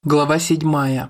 Глава 7.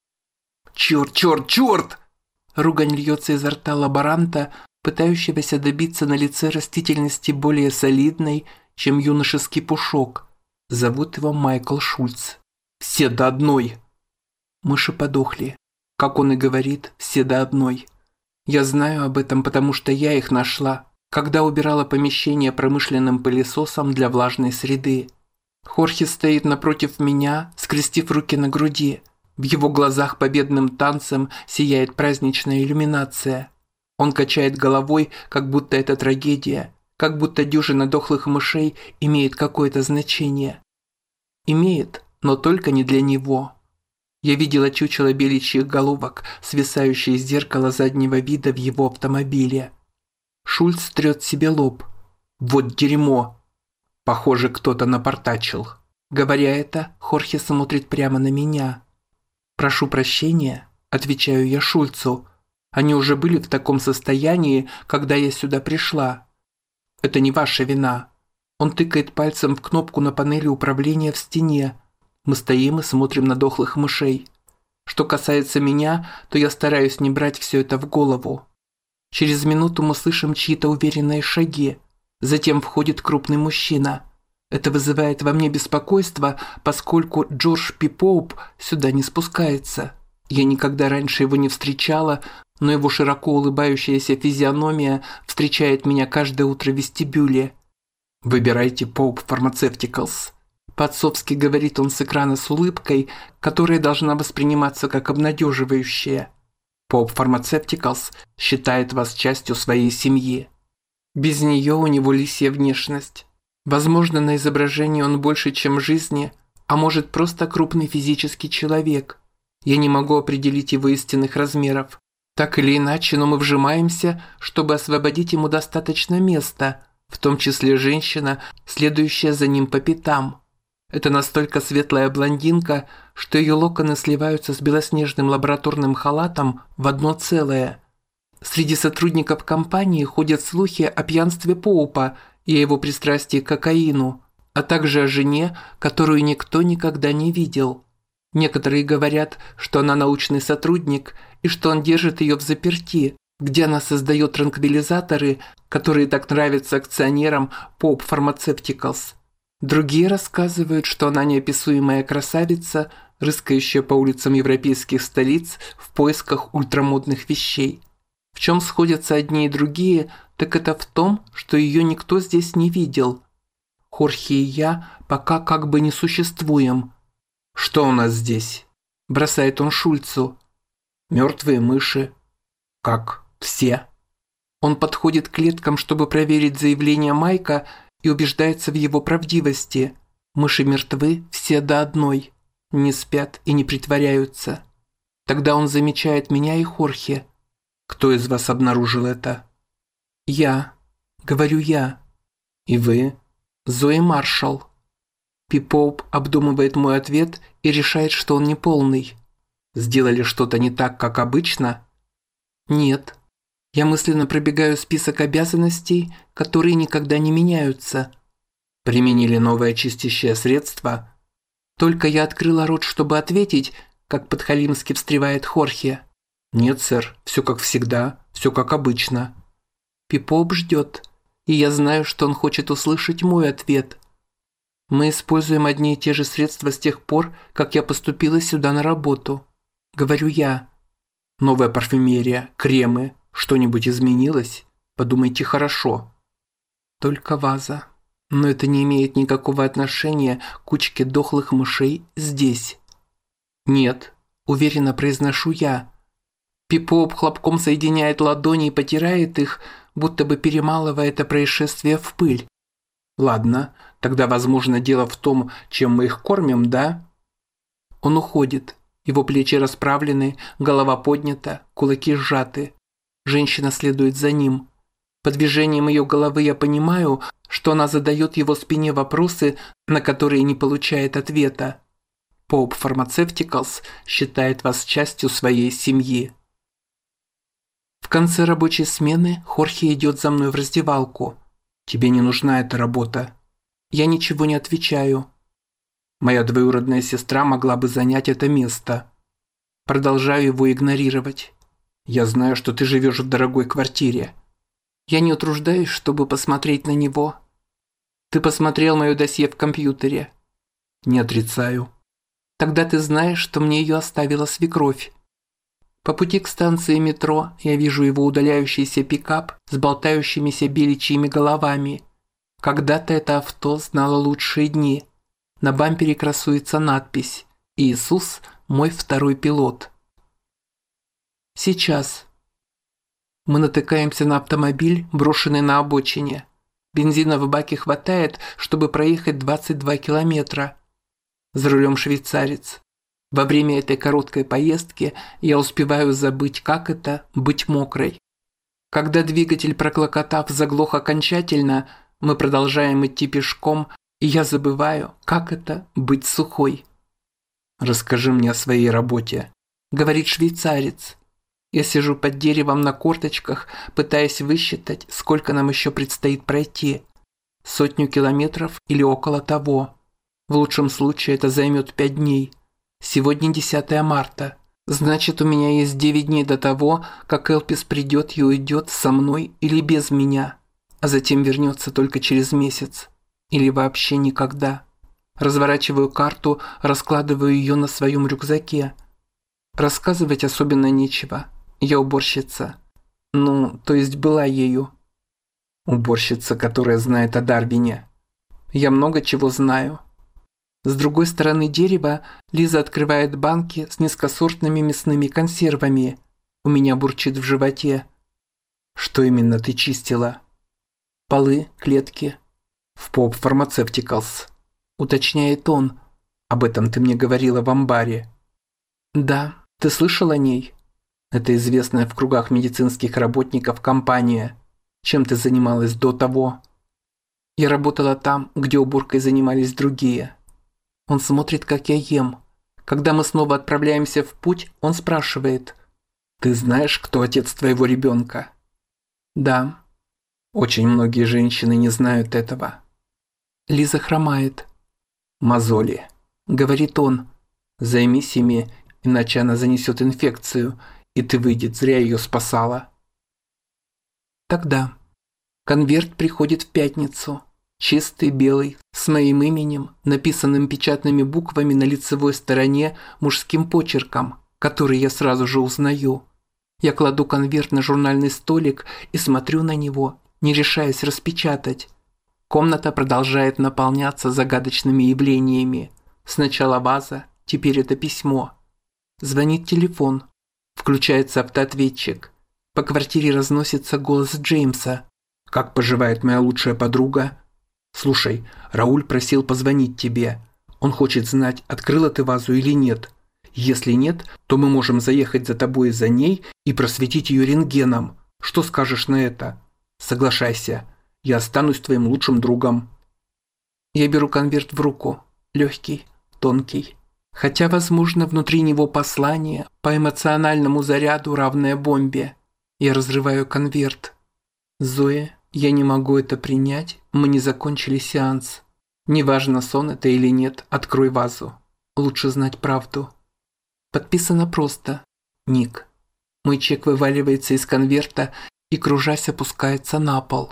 «Черт, черт, черт!» Ругань льется изо рта лаборанта, пытающегося добиться на лице растительности более солидной, чем юношеский пушок. Зовут его Майкл Шульц. «Все до одной!» Мыши подохли. Как он и говорит, все до одной. Я знаю об этом, потому что я их нашла, когда убирала помещение промышленным пылесосом для влажной среды. Хорхе стоит напротив меня, скрестив руки на груди. В его глазах победным танцем сияет праздничная иллюминация. Он качает головой, как будто это трагедия, как будто дюжина дохлых мышей имеет какое-то значение. Имеет, но только не для него. Я видела чучело беличьих головок, свисающие из зеркала заднего вида в его автомобиле. Шульц трет себе лоб. Вот дерьмо! Похоже, кто-то напортачил. Говоря это, Хорхе смотрит прямо на меня. «Прошу прощения», – отвечаю я Шульцу. «Они уже были в таком состоянии, когда я сюда пришла. Это не ваша вина». Он тыкает пальцем в кнопку на панели управления в стене. Мы стоим и смотрим на дохлых мышей. Что касается меня, то я стараюсь не брать все это в голову. Через минуту мы слышим чьи-то уверенные шаги. Затем входит крупный мужчина. Это вызывает во мне беспокойство, поскольку Джордж Пи Поуп сюда не спускается. Я никогда раньше его не встречала, но его широко улыбающаяся физиономия встречает меня каждое утро в вестибюле. «Выбирайте Поуп Pharmaceuticals». По-отцовски говорит он с экрана с улыбкой, которая должна восприниматься как обнадеживающая. Поуп Pharmaceuticals считает вас частью своей семьи. Без нее у него лисья внешность. Возможно, на изображении он больше, чем в жизни, а может просто крупный физический человек. Я не могу определить его истинных размеров. Так или иначе, но мы вжимаемся, чтобы освободить ему достаточно места, в том числе женщина, следующая за ним по пятам. Это настолько светлая блондинка, что ее локоны сливаются с белоснежным лабораторным халатом в одно целое. Среди сотрудников компании ходят слухи о пьянстве Поупа и о его пристрастии к кокаину, а также о жене, которую никто никогда не видел. Некоторые говорят, что она научный сотрудник и что он держит ее взаперти, где она создает транквилизаторы, которые так нравятся акционерам Pope Pharmaceuticals. Другие рассказывают, что она неописуемая красавица, рыскающая по улицам европейских столиц в поисках ультрамодных вещей. В чем сходятся одни и другие, так это в том, что ее никто здесь не видел. Хорхе и я пока как бы не существуем. «Что у нас здесь?» – бросает он Шульцу. «Мертвые мыши». «Как? Все?» Он подходит к клеткам, чтобы проверить заявление Майка, и убеждается в его правдивости. Мыши мертвы все до одной. Не спят и не притворяются. Тогда он замечает меня и Хорхе. «Кто из вас обнаружил это?» «Я», — говорю я. «И вы?» «Зои Маршалл». Пи Поуп обдумывает мой ответ и решает, что он неполный. «Сделали что-то не так, как обычно?» «Нет». Я мысленно пробегаю список обязанностей, которые никогда не меняются. «Применили новое чистящее средство?» Только я открыла рот, чтобы ответить, как подхалимски встревает Хорхе. «Нет, сэр, все как всегда, все как обычно». Пи Поуп ждет, и я знаю, что он хочет услышать мой ответ. Мы используем одни и те же средства с тех пор, как я поступила сюда на работу. Говорю я. Новая парфюмерия, кремы, что-нибудь изменилось? Подумайте хорошо. Только ваза. Но это не имеет никакого отношения к кучке дохлых мышей здесь. Нет, уверенно произношу я. Пи Поуп хлопком соединяет ладони и потирает их, будто бы перемалывая это происшествие в пыль. Ладно, тогда, возможно, дело в том, чем мы их кормим, да? Он уходит. Его плечи расправлены, голова поднята, кулаки сжаты. Женщина следует за ним. По движениям ее головы я понимаю, что она задает его спине вопросы, на которые не получает ответа. Pope Pharmaceuticals считает вас частью своей семьи. В конце рабочей смены Хорхе идет за мной в раздевалку. «Тебе не нужна эта работа». Я ничего не отвечаю. Моя двоюродная сестра могла бы занять это место. Продолжаю его игнорировать. Я знаю, что ты живешь в дорогой квартире. Я не утруждаюсь, чтобы посмотреть на него. Ты посмотрел мое досье в компьютере? Не отрицаю. Тогда ты знаешь, что мне ее оставила свекровь. По пути к станции метро я вижу его удаляющийся пикап с болтающимися беличьими головами. Когда-то это авто знало лучшие дни. На бампере красуется надпись «Иисус – мой второй пилот». Сейчас. Мы натыкаемся на автомобиль, брошенный на обочине. Бензина в баке хватает, чтобы проехать 22 километра. За рулем швейцарец. Во время этой короткой поездки я успеваю забыть, как это – быть мокрой. Когда двигатель, проклокотав, заглох окончательно, мы продолжаем идти пешком, и я забываю, как это – быть сухой. «Расскажи мне о своей работе», – говорит швейцарец. Я сижу под деревом на корточках, пытаясь высчитать, сколько нам еще предстоит пройти. 100 километров или около того. В лучшем случае это займет 5 дней. Сегодня 10 марта. Значит, у меня есть 9 дней до того, как Элпис придет и уйдет со мной или без меня. А затем вернется только через месяц. Или вообще никогда. Разворачиваю карту, раскладываю ее на своем рюкзаке. Рассказывать особенно нечего. Я уборщица. Ну, то есть была ею. Уборщица, которая знает о Дарвине. Я много чего знаю. С другой стороны дерева Лиза открывает банки с низкосортными мясными консервами. У меня бурчит в животе. Что именно ты чистила? Полы, клетки. В Pop Pharmaceuticals. Уточняет он. Об этом ты мне говорила в амбаре. Да, ты слышал о ней? Это известная в кругах медицинских работников компания. Чем ты занималась до того? Я работала там, где уборкой занимались другие. Он смотрит, как я ем. Когда мы снова отправляемся в путь, он спрашивает. Ты знаешь, кто отец твоего ребенка? Да. Очень многие женщины не знают этого. Лиза хромает. Мозоли. Говорит он. Займись ими, иначе она занесет инфекцию, и ты, выйдет, зря ее спасала. Тогда. Конверт приходит в пятницу. Чистый, белый, с моим именем, написанным печатными буквами на лицевой стороне мужским почерком, который я сразу же узнаю. Я кладу конверт на журнальный столик и смотрю на него, не решаясь распечатать. Комната продолжает наполняться загадочными явлениями. Сначала ваза, теперь это письмо. Звонит телефон. Включается автоответчик. По квартире разносится голос Джеймса. «Как поживает моя лучшая подруга?» «Слушай, Рауль просил позвонить тебе. Он хочет знать, открыла ты вазу или нет. Если нет, то мы можем заехать за тобой и за ней и просветить ее рентгеном. Что скажешь на это? Соглашайся. Я останусь твоим лучшим другом». Я беру конверт в руку. Легкий, тонкий. Хотя, возможно, внутри него послание по эмоциональному заряду, равное бомбе. Я разрываю конверт. «Зоя, я не могу это принять, мы не закончили сеанс. Неважно, сон это или нет, открой вазу. Лучше знать правду». Подписано просто. Ник. Мой чек вываливается из конверта и, кружась, опускается на пол.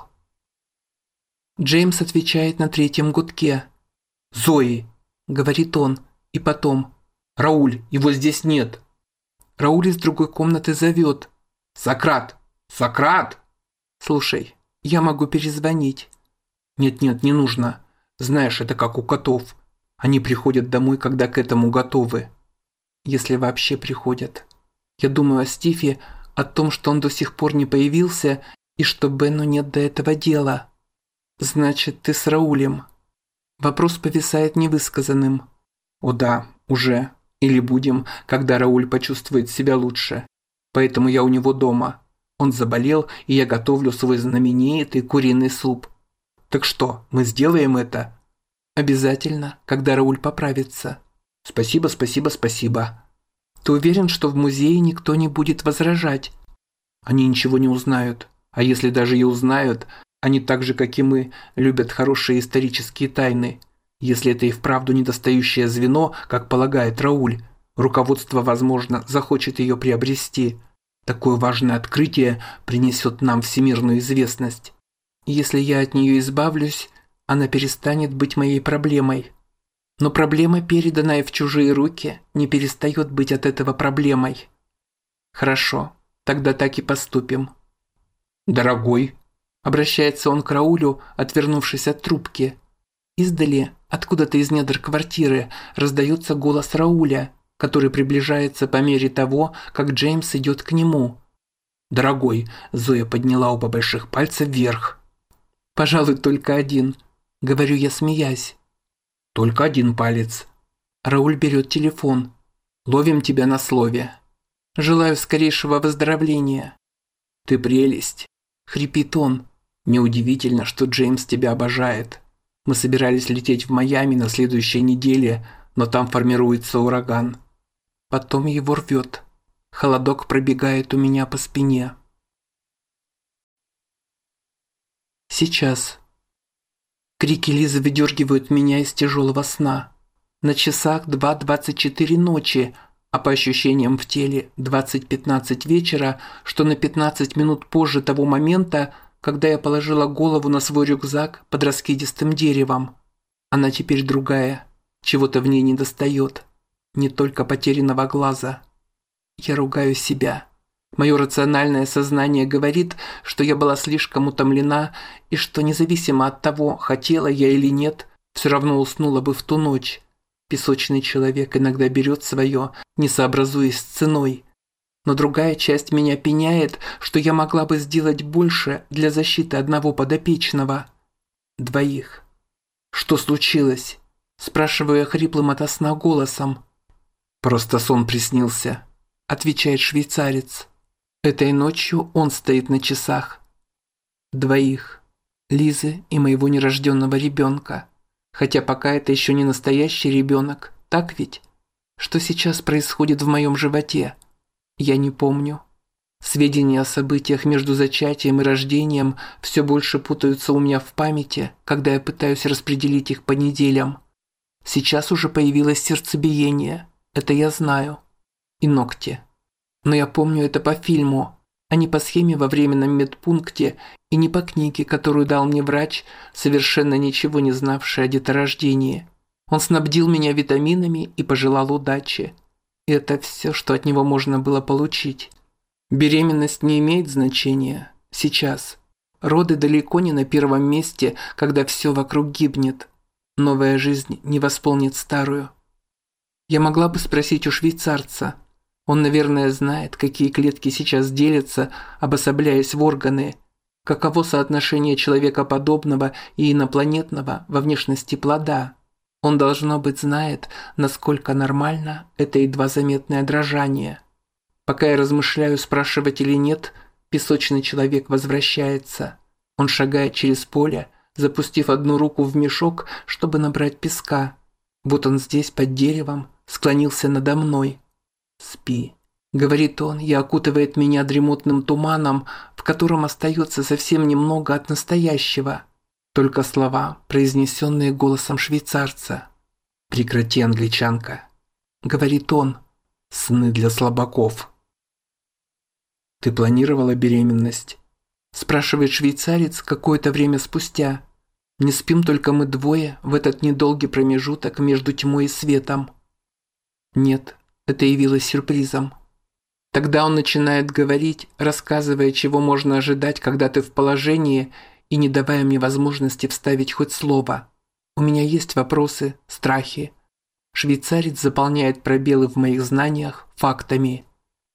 Джеймс отвечает на третьем гудке. «Зои!» – говорит он, и потом. «Рауль, его здесь нет!» Рауль из другой комнаты зовет. «Сократ! Сократ!» «Слушай, я могу перезвонить». «Нет-нет, не нужно. Знаешь, это как у котов. Они приходят домой, когда к этому готовы». Если вообще приходят. Я думаю о Стиве, о том, что он до сих пор не появился, и что Бену нет до этого дела. «Значит, ты с Раулем?» Вопрос повисает невысказанным. «О да, уже. Или будем, когда Рауль почувствует себя лучше. Поэтому я у него дома. Он заболел, и я готовлю свой знаменитый куриный суп. Так что, мы сделаем это?» «Обязательно, когда Рауль поправится». «Спасибо, спасибо, спасибо». «Ты уверен, что в музее никто не будет возражать?» «Они ничего не узнают. А если даже и узнают, они так же, как и мы, любят хорошие исторические тайны. Если это и вправду недостающее звено, как полагает Рауль, руководство, возможно, захочет ее приобрести. Такое важное открытие принесет нам всемирную известность. Если я от нее избавлюсь, она перестанет быть моей проблемой. Но проблема, переданная в чужие руки, не перестает быть от этого проблемой. Хорошо, тогда так и поступим. «Дорогой», — обращается он к Раулю, отвернувшись от трубки. Издали, откуда-то из недр квартиры, раздается голос Рауля, который приближается по мере того, как Джеймс идет к нему. «Дорогой», — Зоя подняла оба больших пальца вверх. «Пожалуй, только один», — говорю я, смеясь. «Только один палец». Рауль берет телефон. «Ловим тебя на слове». «Желаю скорейшего выздоровления». «Ты прелесть», — хрипит он. «Неудивительно, что Джеймс тебя обожает. Мы собирались лететь в Майами на следующей неделе, но там формируется ураган. Потом его рвет. Холодок пробегает у меня по спине». Сейчас. Крики Лизы выдергивают меня из тяжелого сна. На часах 2:24 ночи, а по ощущениям в теле 20:15 вечера, что на 15 минут позже того момента, когда я положила голову на свой рюкзак под раскидистым деревом. Она теперь другая, чего-то в ней недостает, не только потерянного глаза. Я ругаю себя. Мое рациональное сознание говорит, что я была слишком утомлена и что независимо от того, хотела я или нет, все равно уснула бы в ту ночь. Песочный человек иногда берет свое, не сообразуясь с ценой. Но другая часть меня пеняет, что я могла бы сделать больше для защиты одного подопечного. Двоих. «Что случилось?» – спрашиваю я хриплым ото сна голосом. «Просто сон приснился», – отвечает швейцарец. Этой ночью он стоит на часах. Двоих. Лизы и моего нерожденного ребенка. Хотя пока это еще не настоящий ребенок, так ведь? Что сейчас происходит в моем животе? Я не помню. Сведения о событиях между зачатием и рождением все больше путаются у меня в памяти, когда я пытаюсь распределить их по неделям. Сейчас уже появилось сердцебиение, это я знаю. И ногти. Но я помню это по фильму, а не по схеме во временном медпункте и не по книге, которую дал мне врач, совершенно ничего не знавший о деторождении. Он снабдил меня витаминами и пожелал удачи. И это все, что от него можно было получить. Беременность не имеет значения. Сейчас. Роды далеко не на первом месте, когда все вокруг гибнет. Новая жизнь не восполнит старую. Я могла бы спросить у швейцарца. Он, наверное, знает, какие клетки сейчас делятся, обособляясь в органы. Каково соотношение человекоподобного и инопланетного во внешности плода. Он, должно быть, знает, насколько нормально это едва заметное дрожание. Пока я размышляю, спрашивать или нет, песочный человек возвращается. Он шагает через поле, запустив одну руку в мешок, чтобы набрать песка. Вот он здесь, под деревом, склонился надо мной. «Спи», — говорит он и окутывает меня дремотным туманом, в котором остается совсем немного от настоящего. Только слова, произнесенные голосом швейцарца. «Прекрати, англичанка», — говорит он. «Сны для слабаков». «Ты планировала беременность?» — спрашивает швейцарец какое-то время спустя. Не спим только мы двое в этот недолгий промежуток между тьмой и светом. Нет, это явилось сюрпризом. Тогда он начинает говорить, рассказывая, чего можно ожидать, когда ты в положении, и не давая мне возможности вставить хоть слово. У меня есть вопросы, страхи. Швейцарец заполняет пробелы в моих знаниях фактами.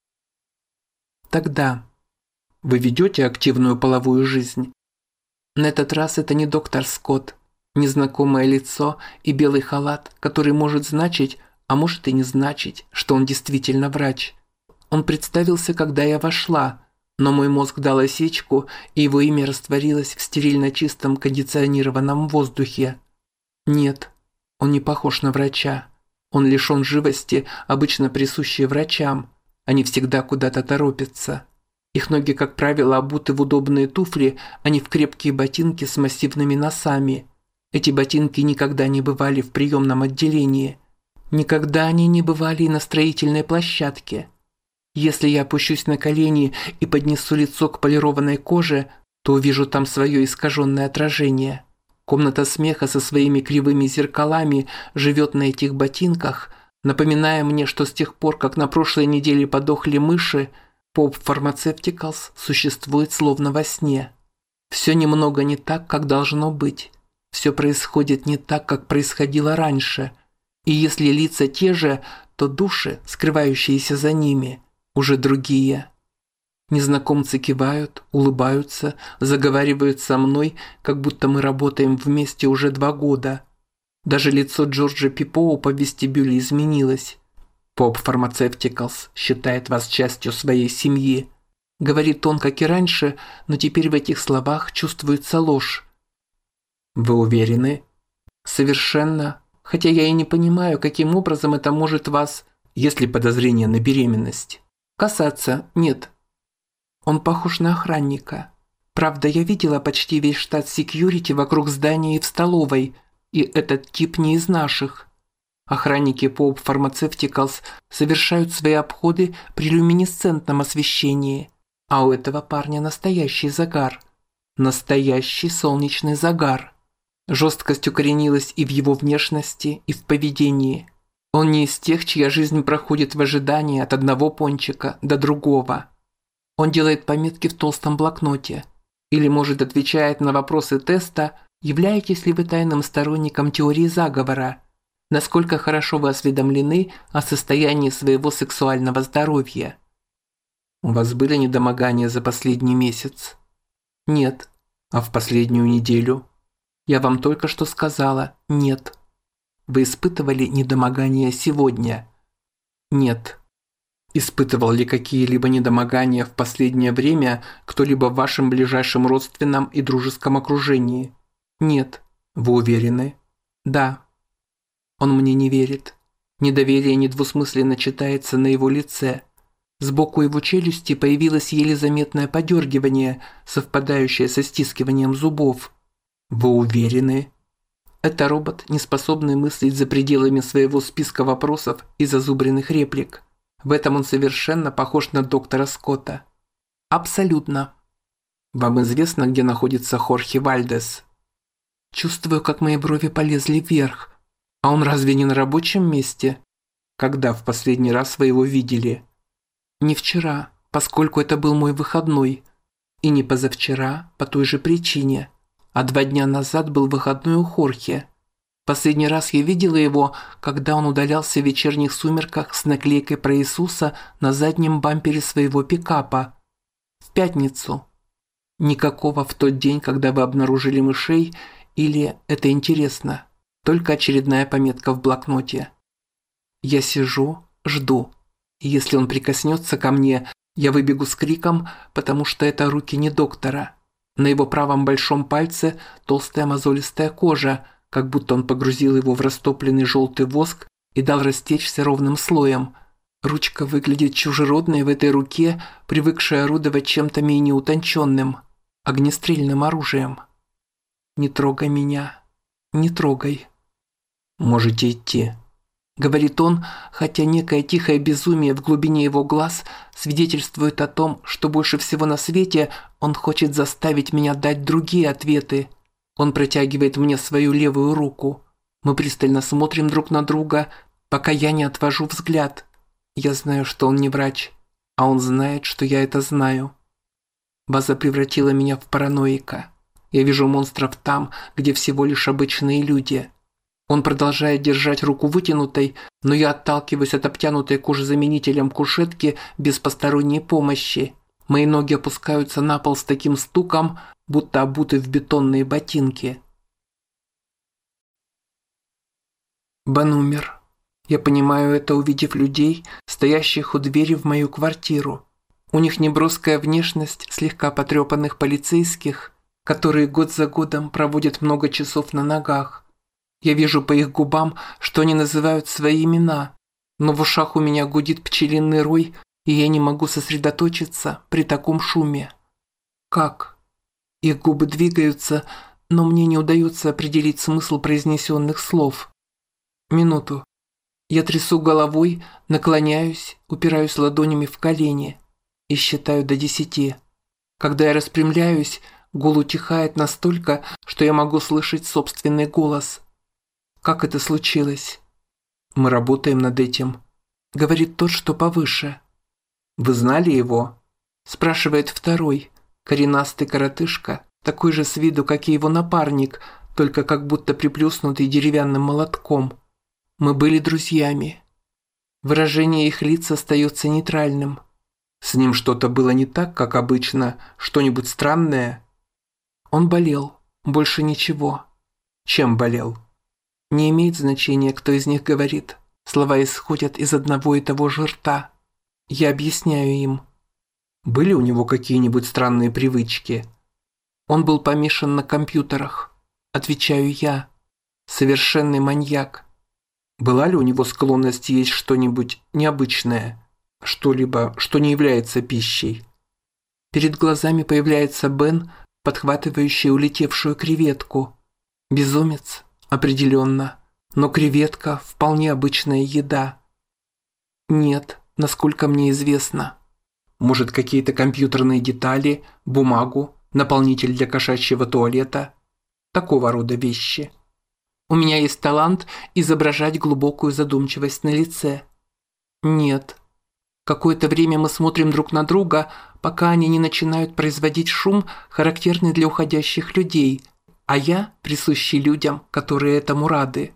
Тогда вы ведете активную половую жизнь? На этот раз это не доктор Скотт, незнакомое лицо и белый халат, который может значить, а может и не значить, что он действительно врач. Он представился, когда я вошла, но мой мозг дал осечку, и его имя растворилось в стерильно чистом кондиционированном воздухе. Нет, он не похож на врача. Он лишен живости, обычно присущей врачам. Они всегда куда-то торопятся. Их ноги, как правило, обуты в удобные туфли, а не в крепкие ботинки с массивными носами. Эти ботинки никогда не бывали в приемном отделении. Никогда они не бывали и на строительной площадке. Если я опущусь на колени и поднесу лицо к полированной коже, то увижу там свое искаженное отражение. Комната смеха со своими кривыми зеркалами живет на этих ботинках, напоминая мне, что с тех пор, как на прошлой неделе подохли мыши, Pop Pharmaceuticals существует словно во сне. Все немного не так, как должно быть. Все происходит не так, как происходило раньше. И если лица те же, то души, скрывающиеся за ними, уже другие. Незнакомцы кивают, улыбаются, заговаривают со мной, как будто мы работаем вместе уже 2 года. Даже лицо Джорджа Пипоу по вестибюле изменилось. Pop Pharmaceuticals считает вас частью своей семьи. Говорит он, как и раньше, но теперь в этих словах чувствуется ложь. Вы уверены? Совершенно. Хотя я и не понимаю, каким образом это может вас, если подозрение на беременность. Касаться нет. Он похож на охранника. Правда, я видела почти весь штат секьюрити вокруг здания и в столовой, и этот тип не из наших. Охранники Pop Pharmaceuticals совершают свои обходы при люминесцентном освещении, а у этого парня настоящий загар. Настоящий солнечный загар. Жесткость укоренилась и в его внешности, и в поведении. Он не из тех, чья жизнь проходит в ожидании от одного пончика до другого. Он делает пометки в толстом блокноте. Или, может, отвечает на вопросы теста, являетесь ли вы тайным сторонником теории заговора, насколько хорошо вы осведомлены о состоянии своего сексуального здоровья. У вас были недомогания за последний месяц? Нет. А в последнюю неделю? Я вам только что сказала «нет». Вы испытывали недомогания сегодня? Нет. Испытывал ли какие-либо недомогания в последнее время кто-либо в вашем ближайшем родственном и дружеском окружении? Нет. Вы уверены? Да. Он мне не верит. Недоверие недвусмысленно читается на его лице. Сбоку его челюсти появилось еле заметное подергивание, совпадающее со стискиванием зубов. Вы уверены? Это робот, не способный мыслить за пределами своего списка вопросов и зазубренных реплик. В этом он совершенно похож на доктора Скотта. Абсолютно. Вам известно, где находится Хорхе Вальдес? Чувствую, как мои брови полезли вверх. А он разве не на рабочем месте? Когда в последний раз вы его видели? Не вчера, поскольку это был мой выходной. И не позавчера, по той же причине. А 2 дня назад был выходной у Хорхе. Последний раз я видела его, когда он удалялся в вечерних сумерках с наклейкой про Иисуса на заднем бампере своего пикапа. В пятницу. Никакого в тот день, когда вы обнаружили мышей, или, это интересно, только очередная пометка в блокноте. Я сижу, жду. И если он прикоснется ко мне, я выбегу с криком, потому что это руки не доктора. На его правом большом пальце толстая мозолистая кожа, как будто он погрузил его в растопленный желтый воск и дал растечься ровным слоем. Ручка выглядит чужеродной в этой руке, привыкшей орудовать чем-то менее утонченным, огнестрельным оружием. «Не трогай меня, не трогай». «Можете идти», — говорит он, хотя некое тихое безумие в глубине его глаз свидетельствует о том, что больше всего на свете он хочет заставить меня дать другие ответы. Он протягивает мне свою левую руку. Мы пристально смотрим друг на друга, пока я не отвожу взгляд. Я знаю, что он не врач, а он знает, что я это знаю. База превратила меня в параноика. Я вижу монстров там, где всего лишь обычные люди. Он продолжает держать руку вытянутой, но я отталкиваюсь от обтянутой кожезаменителем кушетки без посторонней помощи. Мои ноги опускаются на пол с таким стуком, будто обуты в бетонные ботинки. Бен умер. Я понимаю это, увидев людей, стоящих у двери в мою квартиру. У них неброская внешность слегка потрепанных полицейских, которые год за годом проводят много часов на ногах. Я вижу по их губам, что они называют свои имена, но в ушах у меня гудит пчелиный рой, и я не могу сосредоточиться при таком шуме. Как? Их губы двигаются, но мне не удается определить смысл произнесенных слов. Минуту. Я трясу головой, наклоняюсь, упираюсь ладонями в колени и считаю до 10. Когда я распрямляюсь, гул утихает настолько, что я могу слышать собственный голос. Как это случилось? Мы работаем над этим. Говорит тот, что повыше. Вы знали его? Спрашивает второй, коренастый коротышка, такой же с виду, как и его напарник, только как будто приплюснутый деревянным молотком. Мы были друзьями. Выражение их лиц остается нейтральным. С ним что-то было не так, как обычно, что-нибудь странное? Он болел, больше ничего. Чем болел? Не имеет значения, кто из них говорит. Слова исходят из одного и того же рта. Я объясняю им. Были у него какие-нибудь странные привычки? Он был помешан на компьютерах. Отвечаю я. Совершенный маньяк. Была ли у него склонность есть что-нибудь необычное? Что-либо, что не является пищей? Перед глазами появляется Бен, подхватывающий улетевшую креветку. Безумец, определенно. Но креветка – вполне обычная еда. Нет, насколько мне известно. Может, какие-то компьютерные детали, бумагу, наполнитель для кошачьего туалета? Такого рода вещи. У меня есть талант изображать глубокую задумчивость на лице. Нет. Какое-то время мы смотрим друг на друга, пока они не начинают производить шум, характерный для уходящих людей, а я присущий людям, которые этому рады.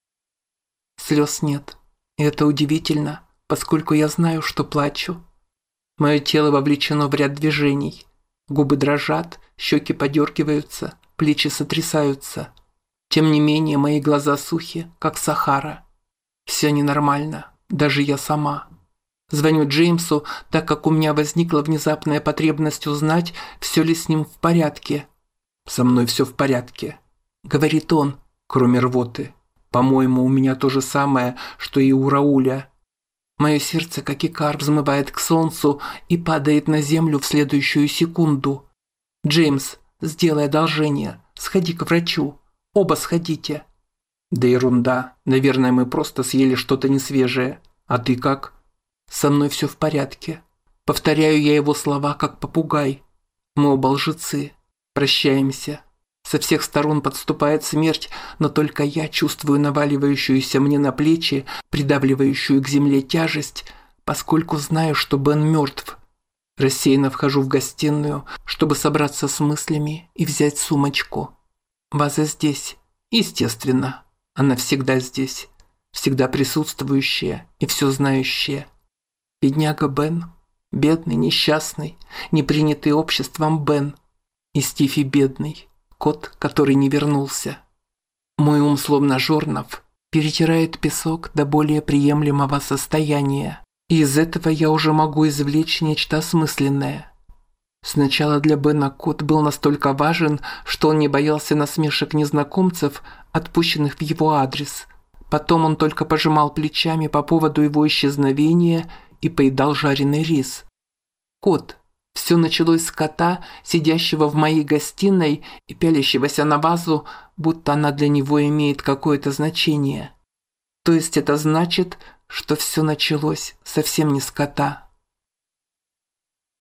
Слез нет. И это удивительно, поскольку я знаю, что плачу. Мое тело вовлечено в ряд движений. Губы дрожат, щеки подергиваются, плечи сотрясаются. Тем не менее, мои глаза сухи, как Сахара. Все ненормально, даже я сама. Звоню Джеймсу, так как у меня возникла внезапная потребность узнать, все ли с ним в порядке. «Со мной все в порядке», — говорит он, кроме рвоты. «По-моему, у меня то же самое, что и у Рауля». Мое сердце, как икар, взмывает к солнцу и падает на землю в следующую секунду. «Джеймс, сделай одолжение, сходи к врачу. Оба сходите». «Да ерунда. Наверное, мы просто съели что-то несвежее. А ты как?» «Со мной все в порядке». Повторяю я его слова, как попугай. Мы оба лжецы. Прощаемся. Со всех сторон подступает смерть, но только я чувствую наваливающуюся мне на плечи, придавливающую к земле тяжесть, поскольку знаю, что Бен мертв. Рассеянно вхожу в гостиную, чтобы собраться с мыслями и взять сумочку. Ваза здесь. Естественно. Она всегда здесь. Всегда присутствующая и все знающая. Бедняга Бен. Бедный, несчастный, непринятый обществом Бен. И Стифи бедный. Кот, который не вернулся. Мой ум, словно жорнов, перетирает песок до более приемлемого состояния. И из этого я уже могу извлечь нечто осмысленное. Сначала для Бена кот был настолько важен, что он не боялся насмешек незнакомцев, отпущенных в его адрес. Потом он только пожимал плечами по поводу его исчезновения и поедал жареный рис. Кот. Все началось с кота, сидящего в моей гостиной и пялящегося на вазу, будто она для него имеет какое-то значение. То есть это значит, что все началось совсем не с кота.